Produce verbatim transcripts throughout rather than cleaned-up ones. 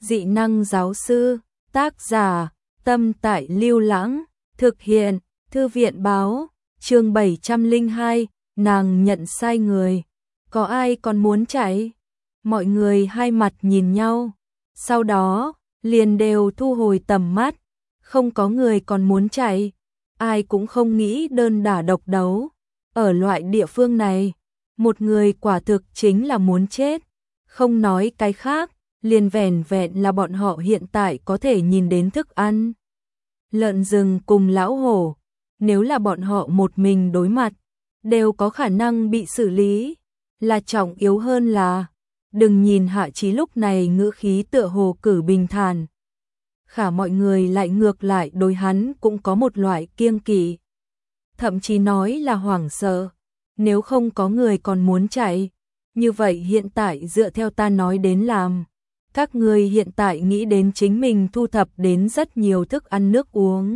Dị năng giáo sư, tác giả, Tâm Tại Lưu Lãng, thực hiện, Thư viện báo, chương bảy trăm lẻ hai, nàng nhận sai người. Có ai còn muốn chạy? Mọi người hai mặt nhìn nhau, sau đó, liền đều thu hồi tầm mắt, không có người còn muốn chạy, ai cũng không nghĩ đơn đả độc đấu. Ở loại địa phương này, một người quả thực chính là muốn chết, không nói cái khác, liền vẻn vẹn là bọn họ hiện tại có thể nhìn đến thức ăn. Lợn rừng cùng lão hổ, nếu là bọn họ một mình đối mặt, đều có khả năng bị xử lý, là trọng yếu hơn là, đừng nhìn Hạ Chí lúc này ngữ khí tựa hồ cử bình thản. Khả mọi người lại ngược lại đối hắn cũng có một loại kiêng kỵ, thậm chí nói là hoảng sợ, nếu không có người còn muốn chạy, như vậy hiện tại dựa theo ta nói đến làm. Các người hiện tại nghĩ đến chính mình thu thập đến rất nhiều thức ăn nước uống.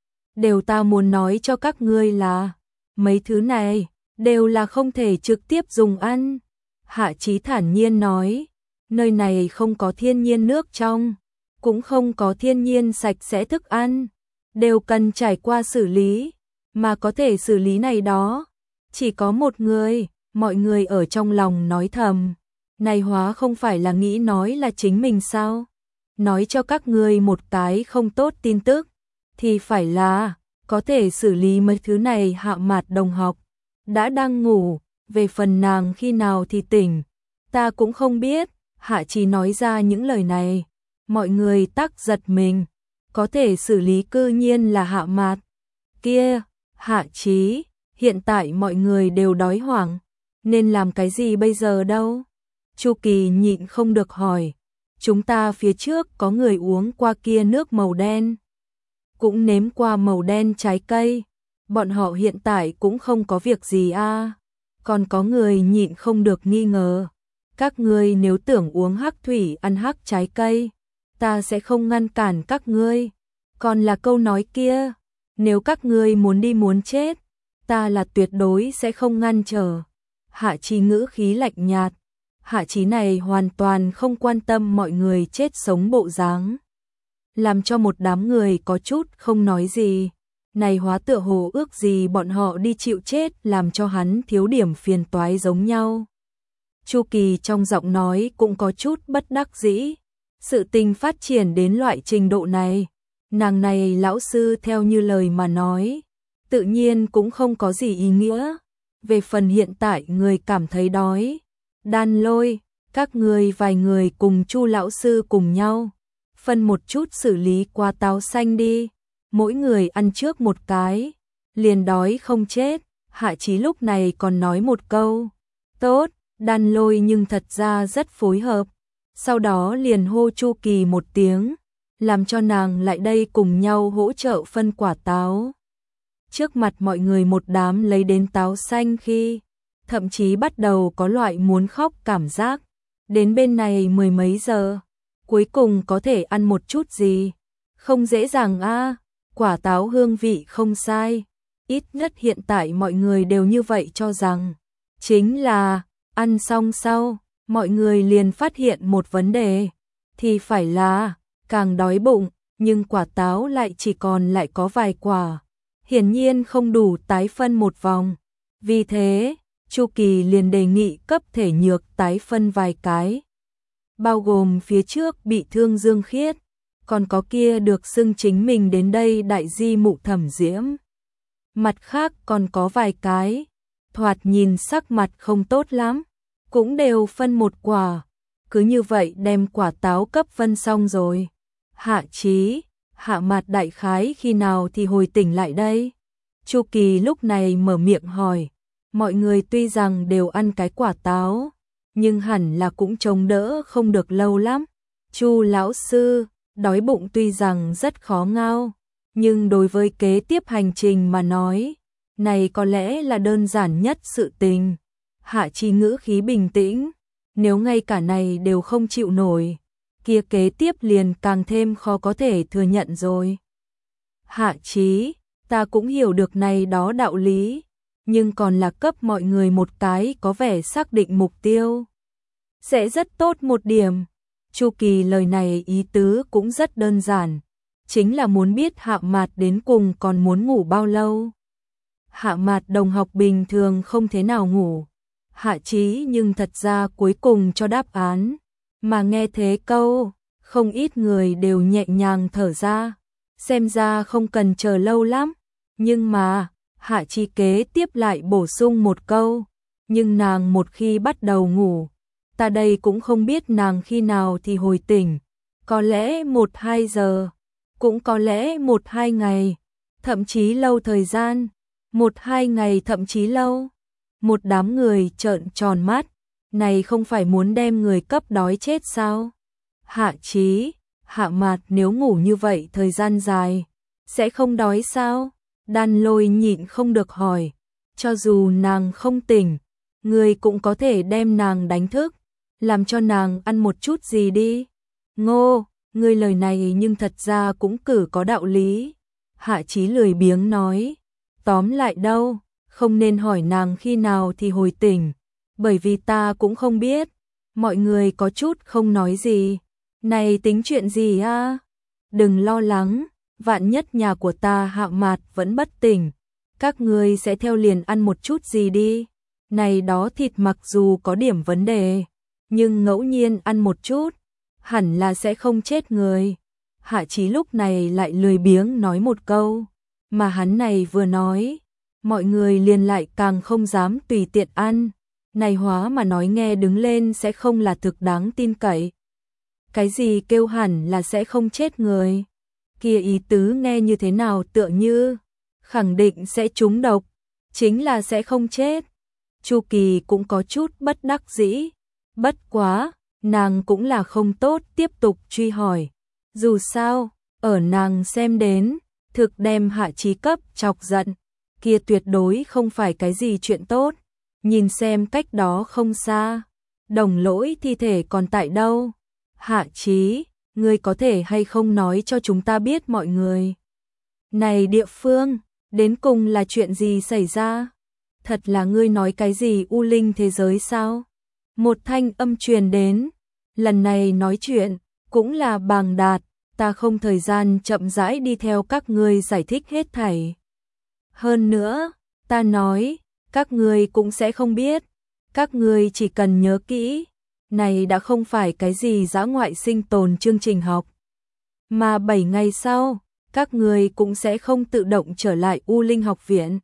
Đều ta muốn nói cho các ngươi là, mấy thứ này, đều là không thể trực tiếp dùng ăn. Hạ Chí thản nhiên nói, nơi này không có thiên nhiên nước trong, cũng không có thiên nhiên sạch sẽ thức ăn, đều cần trải qua xử lý, mà có thể xử lý này đó, chỉ có một người. Mọi người ở trong lòng nói thầm, này hóa không phải là nghĩ nói là chính mình sao? Nói cho các ngươi một cái không tốt tin tức, thì phải là, có thể xử lý mấy thứ này. Hạ Mạt đồng học, đã đang ngủ, về phần nàng khi nào thì tỉnh, ta cũng không biết. Hạ Chí nói ra những lời này, mọi người tắc giật mình, có thể xử lý cư nhiên là Hạ Mạt. Kia, Hạ Chí, hiện tại mọi người đều đói hoảng, nên làm cái gì bây giờ đâu? Chu Kỳ nhịn không được hỏi, chúng ta phía trước có người uống qua kia nước màu đen, cũng nếm qua màu đen trái cây, bọn họ hiện tại cũng không có việc gì a. À. Còn có người nhịn không được nghi ngờ, các ngươi nếu tưởng uống hắc thủy ăn hắc trái cây, ta sẽ không ngăn cản các ngươi. Còn là câu nói kia, nếu các ngươi muốn đi muốn chết, ta là tuyệt đối sẽ không ngăn trở. Hạ Chí ngữ khí lạnh nhạt, Hạ Chí này hoàn toàn không quan tâm mọi người chết sống bộ dáng, làm cho một đám người có chút không nói gì. Này hóa tựa hồ ước gì bọn họ đi chịu chết, làm cho hắn thiếu điểm phiền toái giống nhau. Chu Kỳ trong giọng nói cũng có chút bất đắc dĩ, sự tình phát triển đến loại trình độ này, nàng này lão sư theo như lời mà nói, tự nhiên cũng không có gì ý nghĩa. Về phần hiện tại người cảm thấy đói, Đan Lôi, các người vài người cùng Chu lão sư cùng nhau, phân một chút xử lý qua táo xanh đi, mỗi người ăn trước một cái, liền đói không chết. Hạ Chí lúc này còn nói một câu, tốt. Đan Lôi nhưng thật ra rất phối hợp, sau đó liền hô Chu Kỳ một tiếng, làm cho nàng lại đây cùng nhau hỗ trợ phân quả táo. Trước mặt mọi người một đám lấy đến táo xanh khi, thậm chí bắt đầu có loại muốn khóc cảm giác. Đến bên này mười mấy giờ, cuối cùng có thể ăn một chút gì, không dễ dàng a. À, quả táo hương vị không sai, ít nhất hiện tại mọi người đều như vậy cho rằng. Chính là, ăn xong sau, mọi người liền phát hiện một vấn đề, thì phải là, càng đói bụng, nhưng quả táo lại chỉ còn lại có vài quả. Hiển nhiên không đủ tái phân một vòng. Vì thế, Chu Kỳ liền đề nghị cấp thể nhược tái phân vài cái. Bao gồm phía trước bị thương Dương Khiết, còn có kia được xưng chính mình đến đây đại di mụ Thẩm Diễm. Mặt khác còn có vài cái, thoạt nhìn sắc mặt không tốt lắm, cũng đều phân một quả. Cứ như vậy đem quả táo cấp phân xong rồi. Hạ Chí, Hạ Mạt đại khái khi nào thì hồi tỉnh lại đây? Chu Kỳ lúc này mở miệng hỏi, mọi người tuy rằng đều ăn cái quả táo, nhưng hẳn là cũng chống đỡ không được lâu lắm. Chu lão sư, đói bụng tuy rằng rất khó ngao, nhưng đối với kế tiếp hành trình mà nói, này có lẽ là đơn giản nhất sự tình. Hạ Chí ngữ khí bình tĩnh, nếu ngay cả này đều không chịu nổi, kia kế tiếp liền càng thêm khó có thể thừa nhận rồi. Hạ Chí, ta cũng hiểu được này đó đạo lý, nhưng còn là cấp mọi người một cái có vẻ xác định mục tiêu sẽ rất tốt một điểm. Chu Kỳ lời này ý tứ cũng rất đơn giản, chính là muốn biết Hạ Mạt đến cùng còn muốn ngủ bao lâu. Hạ Mạt đồng học bình thường không thế nào ngủ. Hạ Chí nhưng thật ra cuối cùng cho đáp án, mà nghe thế câu, không ít người đều nhẹ nhàng thở ra, xem ra không cần chờ lâu lắm, nhưng mà, Hạ Chí kế tiếp lại bổ sung một câu, nhưng nàng một khi bắt đầu ngủ, ta đây cũng không biết nàng khi nào thì hồi tỉnh, có lẽ một hai giờ, cũng có lẽ một hai ngày, thậm chí lâu thời gian, một hai ngày thậm chí lâu. Một đám người trợn tròn mắt, này không phải muốn đem người cấp đói chết sao? Hạ Chí, Hạ Mạt nếu ngủ như vậy thời gian dài, sẽ không đói sao? Đan Lôi nhịn không được hỏi, cho dù nàng không tỉnh, người cũng có thể đem nàng đánh thức, làm cho nàng ăn một chút gì đi. Ngô, người lời này nhưng thật ra cũng cử có đạo lý. Hạ Chí lười biếng nói, tóm lại đâu, không nên hỏi nàng khi nào thì hồi tỉnh, bởi vì ta cũng không biết. Mọi người có chút không nói gì. Này tính chuyện gì a? Đừng lo lắng, vạn nhất nhà của ta Hạ Mạt vẫn bất tỉnh, các ngươi sẽ theo liền ăn một chút gì đi. Này đó thịt mặc dù có điểm vấn đề, nhưng ngẫu nhiên ăn một chút, hẳn là sẽ không chết người. Hạ Chí lúc này lại lười biếng nói một câu, mà hắn này vừa nói, mọi người liền lại càng không dám tùy tiện ăn. Này hóa mà nói nghe đứng lên sẽ không là thực đáng tin cậy. Cái gì kêu hẳn là sẽ không chết người? Kia ý tứ nghe như thế nào tựa như khẳng định sẽ trúng độc, chính là sẽ không chết. Chu Kỳ cũng có chút bất đắc dĩ, bất quá, nàng cũng là không tốt tiếp tục truy hỏi. Dù sao, ở nàng xem đến, thực đem Hạ Chí cấp chọc giận, kia tuyệt đối không phải cái gì chuyện tốt. Nhìn xem cách đó không xa, Đồng Lỗi thi thể còn tại đâu? Hạ Chí, ngươi có thể hay không nói cho chúng ta biết mọi người? Này địa phương, đến cùng là chuyện gì xảy ra? Thật là ngươi nói cái gì u linh thế giới sao? Một thanh âm truyền đến, lần này nói chuyện, cũng là Bàng Đạt, ta không thời gian chậm rãi đi theo các ngươi giải thích hết thảy. Hơn nữa, ta nói, các ngươi cũng sẽ không biết, các ngươi chỉ cần nhớ kỹ, này đã không phải cái gì dã ngoại sinh tồn chương trình học. Mà bảy ngày sau, các ngươi cũng sẽ không tự động trở lại U Linh học viện.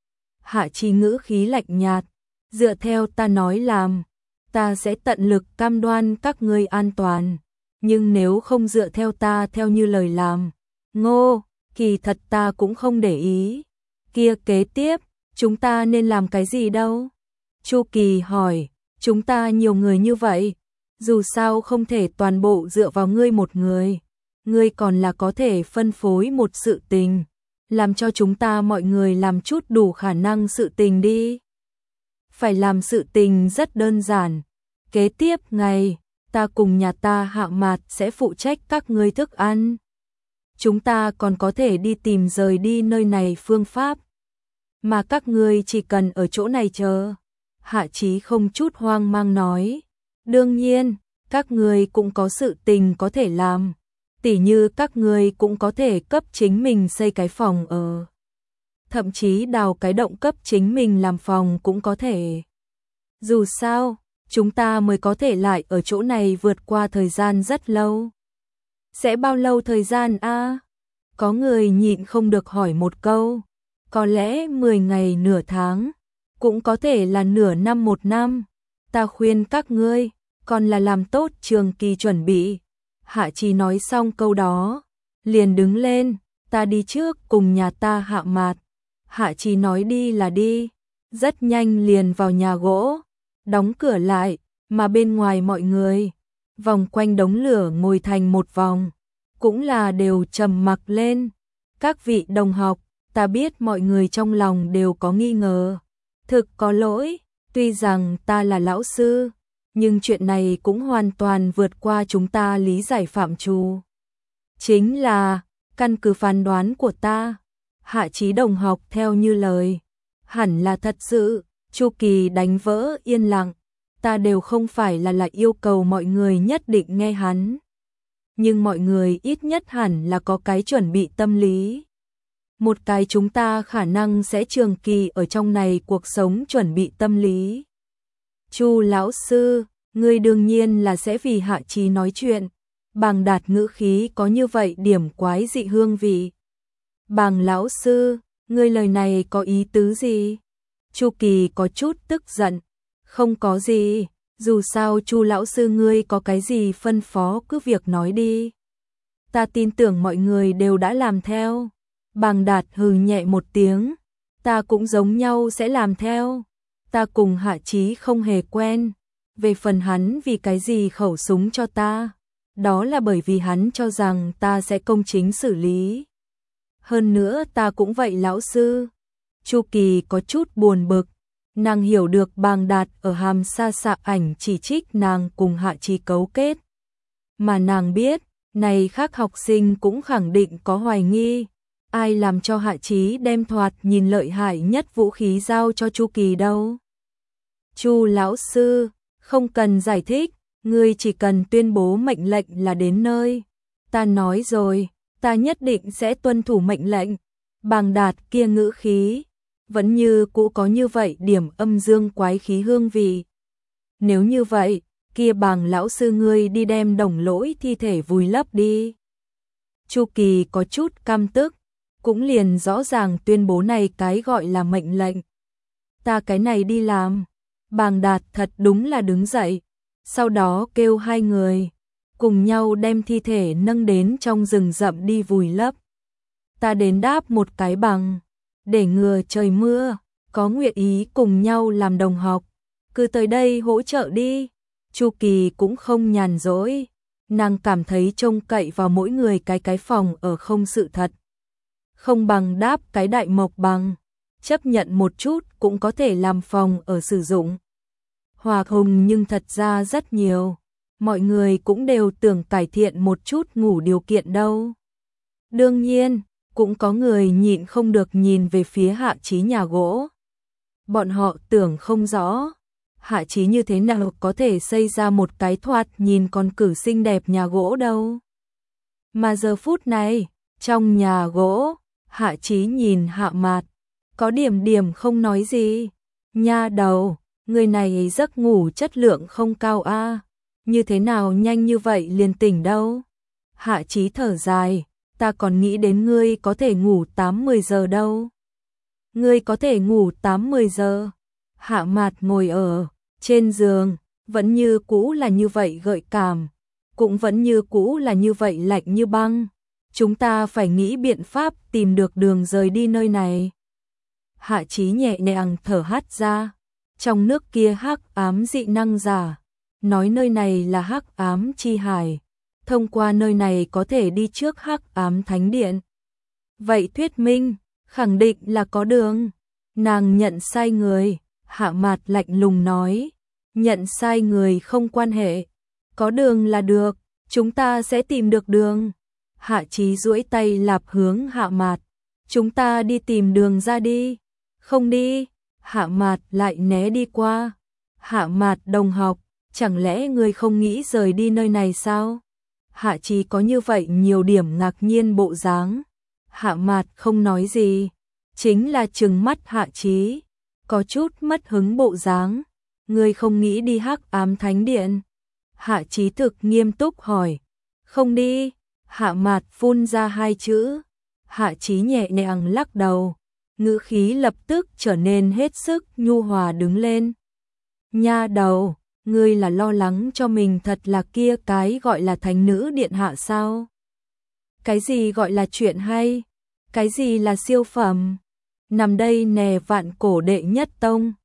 Hạ Chí ngữ khí lạnh nhạt, dựa theo ta nói làm, ta sẽ tận lực cam đoan các ngươi an toàn, nhưng nếu không dựa theo ta theo như lời làm, Ngô, kỳ thật ta cũng không để ý. Kia kế tiếp, chúng ta nên làm cái gì đâu? Chu Kỳ hỏi, chúng ta nhiều người như vậy, dù sao không thể toàn bộ dựa vào ngươi một người, ngươi còn là có thể phân phối một sự tình, làm cho chúng ta mọi người làm chút đủ khả năng sự tình đi. Phải làm sự tình rất đơn giản, kế tiếp ngày, ta cùng nhà ta Hạ Mạt sẽ phụ trách các ngươi thức ăn. Chúng ta còn có thể đi tìm rời đi nơi này phương pháp, mà các ngươi chỉ cần ở chỗ này chờ. Hạ Chí không chút hoang mang nói, đương nhiên, các ngươi cũng có sự tình có thể làm, tỉ như các ngươi cũng có thể cấp chính mình xây cái phòng ở, thậm chí đào cái động cấp chính mình làm phòng cũng có thể. Dù sao, chúng ta mới có thể lại ở chỗ này vượt qua thời gian rất lâu. Sẽ bao lâu thời gian a? Có người nhịn không được hỏi một câu, có lẽ mười ngày nửa tháng, cũng có thể là nửa năm một năm. Ta khuyên các ngươi, còn là làm tốt trường kỳ chuẩn bị. Hạ Chí nói xong câu đó, liền đứng lên, ta đi trước cùng nhà ta Hạ Mạt. Hạ Chí nói đi là đi, rất nhanh liền vào nhà gỗ, đóng cửa lại, mà bên ngoài mọi người, vòng quanh đống lửa ngồi thành một vòng, cũng là đều trầm mặc lên. Các vị đồng học, ta biết mọi người trong lòng đều có nghi ngờ, thực có lỗi, tuy rằng ta là lão sư, nhưng chuyện này cũng hoàn toàn vượt qua chúng ta lý giải phạm trù. Chính là, căn cứ phán đoán của ta, Hạ Chí đồng học theo như lời, hẳn là thật sự. Chu Kỳ đánh vỡ yên lặng, ta đều không phải là là yêu cầu mọi người nhất định nghe hắn. Nhưng mọi người ít nhất hẳn là có cái chuẩn bị tâm lý. Một cái chúng ta khả năng sẽ trường kỳ ở trong này cuộc sống chuẩn bị tâm lý. Chu lão sư, ngươi đương nhiên là sẽ vì Hạ Chí nói chuyện. Bàng Đạt ngữ khí có như vậy điểm quái dị hương vị. Bàng lão sư, ngươi lời này có ý tứ gì? Chu Kỳ có chút tức giận. Không có gì, dù sao Chu lão sư ngươi có cái gì phân phó cứ việc nói đi. Ta tin tưởng mọi người đều đã làm theo. Bàng Đạt hừ nhẹ một tiếng. Ta cũng giống nhau sẽ làm theo. Ta cùng Hạ Chí không hề quen. Về phần hắn vì cái gì khẩu súng cho ta, đó là bởi vì hắn cho rằng ta sẽ công chính xử lý. Hơn nữa ta cũng vậy lão sư. Chu Kỳ có chút buồn bực. Nàng hiểu được Bàng Đạt ở hàm xa xạ ảnh chỉ trích nàng cùng Hạ Chí cấu kết. Mà nàng biết, này khác học sinh cũng khẳng định có hoài nghi. Ai làm cho Hạ Chí đem thoạt nhìn lợi hại nhất vũ khí giao cho Chu Kỳ đâu. Chu lão sư, không cần giải thích, ngươi chỉ cần tuyên bố mệnh lệnh là đến nơi. Ta nói rồi, ta nhất định sẽ tuân thủ mệnh lệnh. Bàng Đạt kia ngữ khí, vẫn như cũ có như vậy điểm âm dương quái khí hương vị. Nếu như vậy, kia Bàng lão sư ngươi đi đem Đồng Lỗi thi thể vùi lấp đi. Chu Kỳ có chút căm tức, cũng liền rõ ràng tuyên bố này cái gọi là mệnh lệnh. Ta cái này đi làm. Bàng Đạt thật đúng là đứng dậy, sau đó kêu hai người cùng nhau đem thi thể nâng đến trong rừng rậm đi vùi lấp. Ta đến đáp một cái bằng, để ngừa trời mưa, có nguyện ý cùng nhau làm đồng học, cứ tới đây hỗ trợ đi. Chu Kỳ cũng không nhàn rỗi, nàng cảm thấy trông cậy vào mỗi người cái cái phòng ở không sự thật. Không bằng đáp cái đại mộc bằng, chấp nhận một chút cũng có thể làm phòng ở sử dụng. Hòa hùng nhưng thật ra rất nhiều, mọi người cũng đều tưởng cải thiện một chút ngủ điều kiện đâu. Đương nhiên, cũng có người nhịn không được nhìn về phía Hạ Chí nhà gỗ. Bọn họ tưởng không rõ, Hạ Chí như thế nào có thể xây ra một cái thoạt nhìn còn cử xinh đẹp nhà gỗ đâu. Mà giờ phút này, trong nhà gỗ, Hạ Chí nhìn Hạ Mạt, có điểm điểm không nói gì. Nha đầu, người này giấc ngủ chất lượng không cao a, như thế nào nhanh như vậy liền tỉnh đâu. Hạ Chí thở dài, ta còn nghĩ đến ngươi có thể ngủ tám mười giờ đâu. Ngươi có thể ngủ tám mười giờ. Hạ Mạt ngồi ở trên giường, vẫn như cũ là như vậy gợi cảm, cũng vẫn như cũ là như vậy lạnh như băng. Chúng ta phải nghĩ biện pháp tìm được đường rời đi nơi này. Hạ Chí nhẹ nhàng thở hắt ra. Trong nước kia hắc ám dị năng giả, nói nơi này là hắc ám chi hải, thông qua nơi này có thể đi trước hắc ám thánh điện. Vậy thuyết minh, khẳng định là có đường. Nàng nhận sai người, Hạ Mạt lạnh lùng nói, nhận sai người không quan hệ, có đường là được, chúng ta sẽ tìm được đường. Hạ Chí duỗi tay lạp hướng Hạ Mạt, chúng ta đi tìm đường ra đi. Không đi. Hạ Mạt lại né đi qua. Hạ Mạt đồng học, chẳng lẽ ngươi không nghĩ rời đi nơi này sao? Hạ Chí có như vậy nhiều điểm ngạc nhiên bộ dáng. Hạ Mạt không nói gì, chính là trừng mắt Hạ Chí, có chút mất hứng bộ dáng. Ngươi không nghĩ đi hắc ám thánh điện? Hạ Chí thực nghiêm túc hỏi. Không đi. Hạ Mạt phun ra hai chữ. Hạ Chí nhẹ nhàng lắc đầu, ngữ khí lập tức trở nên hết sức nhu hòa đứng lên. Nha đầu, ngươi là lo lắng cho mình thật là kia cái gọi là thánh nữ điện hạ sao? Cái gì gọi là chuyện hay? Cái gì là siêu phẩm? Nằm đây nè vạn cổ đệ nhất tông.